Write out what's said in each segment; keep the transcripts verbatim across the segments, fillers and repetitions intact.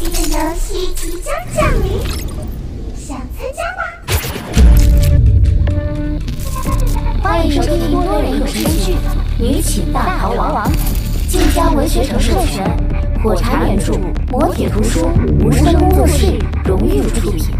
的游戏即将降临，想参加吗？欢迎收听多人有声剧《女寝大逃亡》，晋江文学城授权，火柴原著，磨铁图书，无声工作室荣誉出品。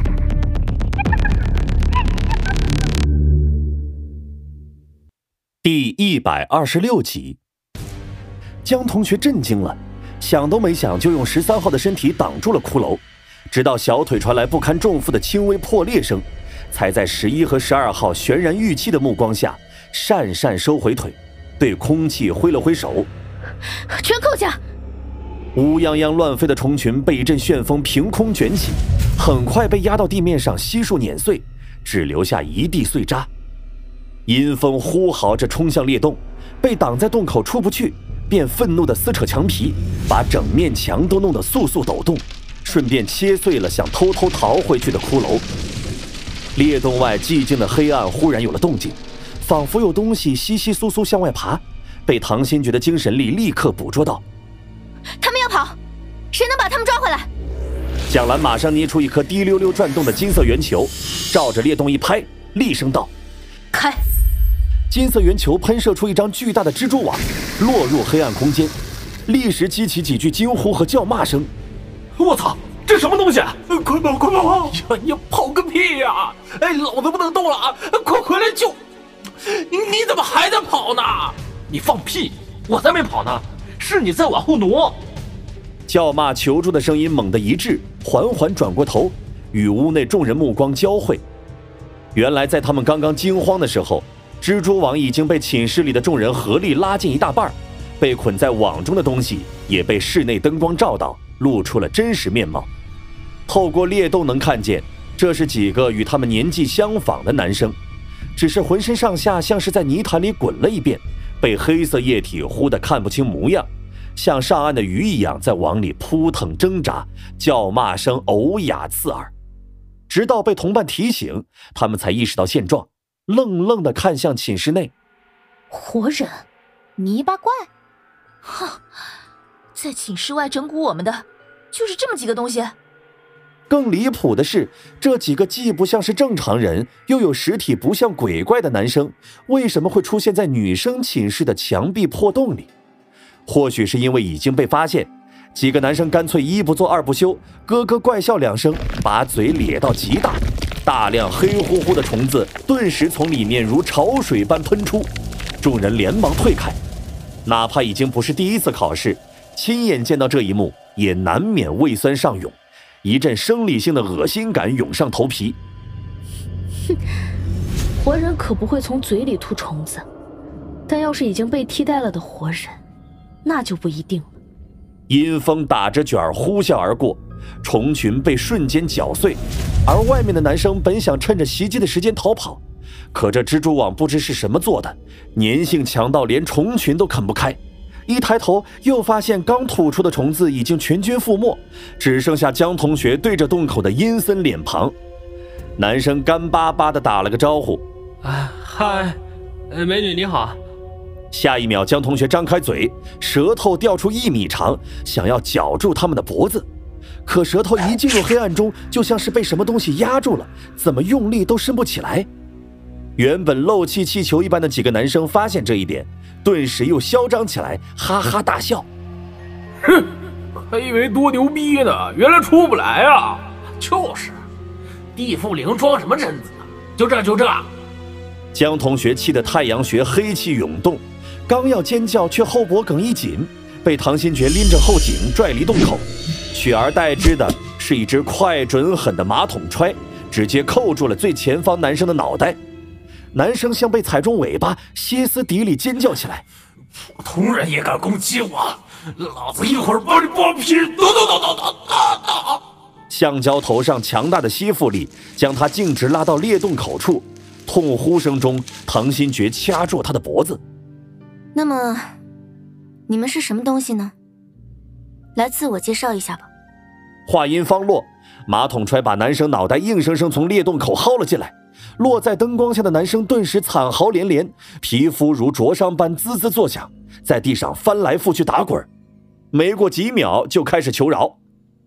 第一百二十六集，江同学震惊了，想都没想就用十三号的身体挡住了骷髅，直到小腿传来不堪重负的轻微破裂声，才在十一和十二号悬然欲泣的目光下讪讪收回腿，对空气挥了挥手， 全扣下。 乌泱泱乱飞的虫群被一阵旋风凭空卷起，很快被压到地面上悉数碾碎，只留下一地碎渣。阴风呼嚎着冲向裂洞，被挡在洞口出不去，便愤怒地撕扯墙皮，把整面墙都弄得簌簌抖动，顺便切碎了想偷偷逃回去的骷髅。裂洞外寂静的黑暗忽然有了动静，仿佛有东西窸窸窣窣向外爬，被唐新觉的精神力立刻捕捉到。 他们要跑，谁能把他们抓回来？ 蒋兰马上捏出一颗滴溜溜转动的金色圆球，照着裂洞一拍，厉声道： 开！ 金色圆球喷射出一张巨大的蜘蛛网，落入黑暗空间，立时激起几句惊呼和叫骂声。 我操，这什么东西？快跑快跑！呀，你跑个屁呀！哎，老子不能动了啊！快回来救！你你怎么还在跑呢？你放屁！我才没跑呢，是你在往后挪。 叫骂求助的声音猛地一滞，缓缓转过头，与屋内众人目光交汇。原来在他们刚刚惊慌的时候，蜘蛛网已经被寝室里的众人合力拉近一大半，被捆在网中的东西也被室内灯光照到，露出了真实面貌。透过裂洞能看见，这是几个与他们年纪相仿的男生，只是浑身上下像是在泥潭里滚了一遍，被黑色液体糊得看不清模样，像上岸的鱼一样在网里扑腾挣扎，叫骂声呕哑刺耳。直到被同伴提醒，他们才意识到现状，愣愣地看向寝室内。 活人，泥巴怪，哼，在寝室外整蛊我们的就是这么几个东西。 更离谱的是，这几个既不像是正常人，又有实体不像鬼怪的男生，为什么会出现在女生寝室的墙壁破洞里？或许是因为已经被发现，几个男生干脆一不做二不休，咯咯怪笑两声，把嘴咧到极大，大量黑乎乎的虫子顿时从里面如潮水般喷出，众人连忙退开。哪怕已经不是第一次考试，亲眼见到这一幕，也难免胃酸上涌，一阵生理性的恶心感涌上头皮。 哼，活人可不会从嘴里吐虫子，但要是已经被替代了的活人，那就不一定了。 阴风打着卷呼啸而过，虫群被瞬间搅碎，而外面的男生本想趁着袭击的时间逃跑，可这蜘蛛网不知是什么做的，粘性强到连虫群都啃不开。一抬头又发现刚吐出的虫子已经全军覆没，只剩下江同学对着洞口的阴森脸庞。男生干巴巴地打了个招呼： 哎，嗨，美女你好。 下一秒，江同学张开嘴，舌头掉出一米长，想要绞住他们的脖子，可舌头一进入黑暗中，就像是被什么东西压住了，怎么用力都伸不起来。原本漏气气球一般的几个男生发现这一点，顿时又嚣张起来，哈哈大笑。 哼，还以为多牛逼呢，原来出不来啊！就是，地缚灵装什么贞子呢？就这就这。 江同学气得太阳穴黑气涌动，刚要尖叫，却后脖梗一紧，被唐新觉拎着后颈拽离洞口，取而代之的是一只快准狠的马桶揣，直接扣住了最前方男生的脑袋。男生像被踩中尾巴，歇斯底里尖叫起来： 普通人也敢攻击我，老子一会儿把你剥皮！咚咚咚咚咚咚！ 橡胶头上强大的吸附力将他径直拉到裂洞口处，痛呼声中，唐新觉掐住他的脖子。 那么你们是什么东西呢？来自我介绍一下吧。 话音方落，马桶揣把男生脑袋硬生生从裂洞口薅了进来，落在灯光下的男生顿时惨嚎连连，皮肤如灼伤般滋滋作响，在地上翻来覆去打滚，没过几秒就开始求饶。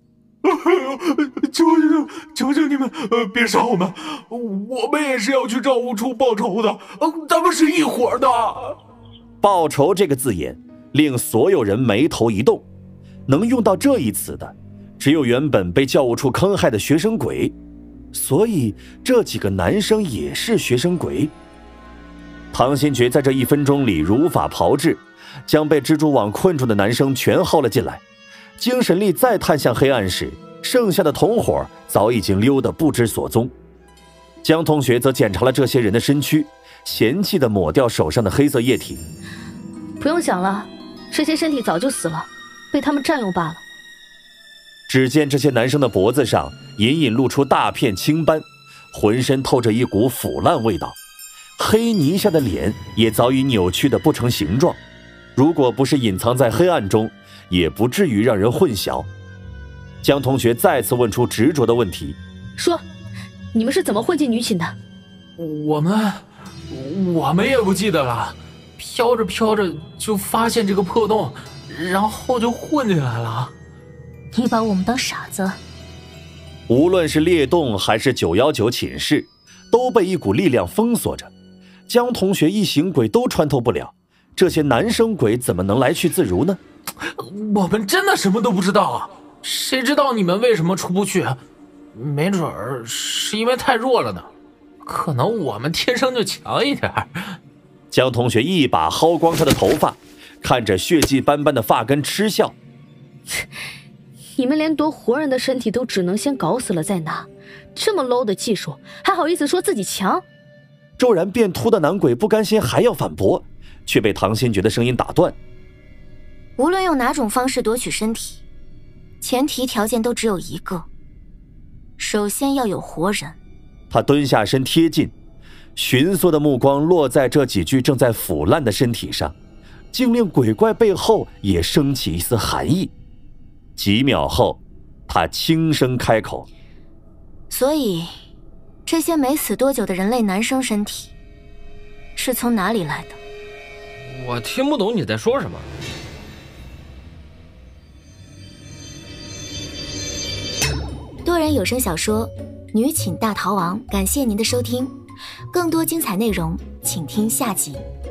求求求求你们，呃，别杀我们，我们也是要去账务处报仇的，呃，咱们是一伙的。 报仇这个字眼令所有人眉头一动，能用到这一词的，只有原本被教务处坑害的学生鬼，所以这几个男生也是学生鬼。唐新觉在这一分钟里如法炮制，将被蜘蛛网困住的男生全耗了进来。精神力再探向黑暗时，剩下的同伙早已经溜得不知所踪。江同学则检查了这些人的身躯，嫌弃地抹掉手上的黑色液体。 不用想了，这些身体早就死了，被他们占用罢了。 只见这些男生的脖子上隐隐露出大片青斑，浑身透着一股腐烂味道，黑泥下的脸也早已扭曲得不成形状，如果不是隐藏在黑暗中，也不至于让人混淆。江同学再次问出执着的问题： 说，你们是怎么混进女寝的？ 我们我们也不记得了，飘着飘着就发现这个破洞，然后就混进来了。 你把我们当傻子？ 无论是裂洞还是九一九寝室，都被一股力量封锁着，江同学一行鬼都穿透不了，这些男生鬼怎么能来去自如呢？ 我们真的什么都不知道啊！谁知道你们为什么出不去？没准儿是因为太弱了呢，可能我们天生就强一点。 江同学一把薅光他的头发，看着血迹斑斑的发根嗤笑： 你们连夺活人的身体都只能先搞死了再拿，这么 low 的技术还好意思说自己强？ 骤然变秃的男鬼不甘心还要反驳，却被唐新觉的声音打断。 无论用哪种方式夺取身体，前提条件都只有一个，首先要有活人。 他蹲下身贴近，寻索的目光落在这几具正在腐烂的身体上，竟令鬼怪背后也升起一丝寒意。几秒后，他轻声开口： 所以这些没死多久的人类男生身体是从哪里来的？ 我听不懂你在说什么。 多人有声小说《女寝大逃亡》，感谢您的收听，更多精彩内容请听下集。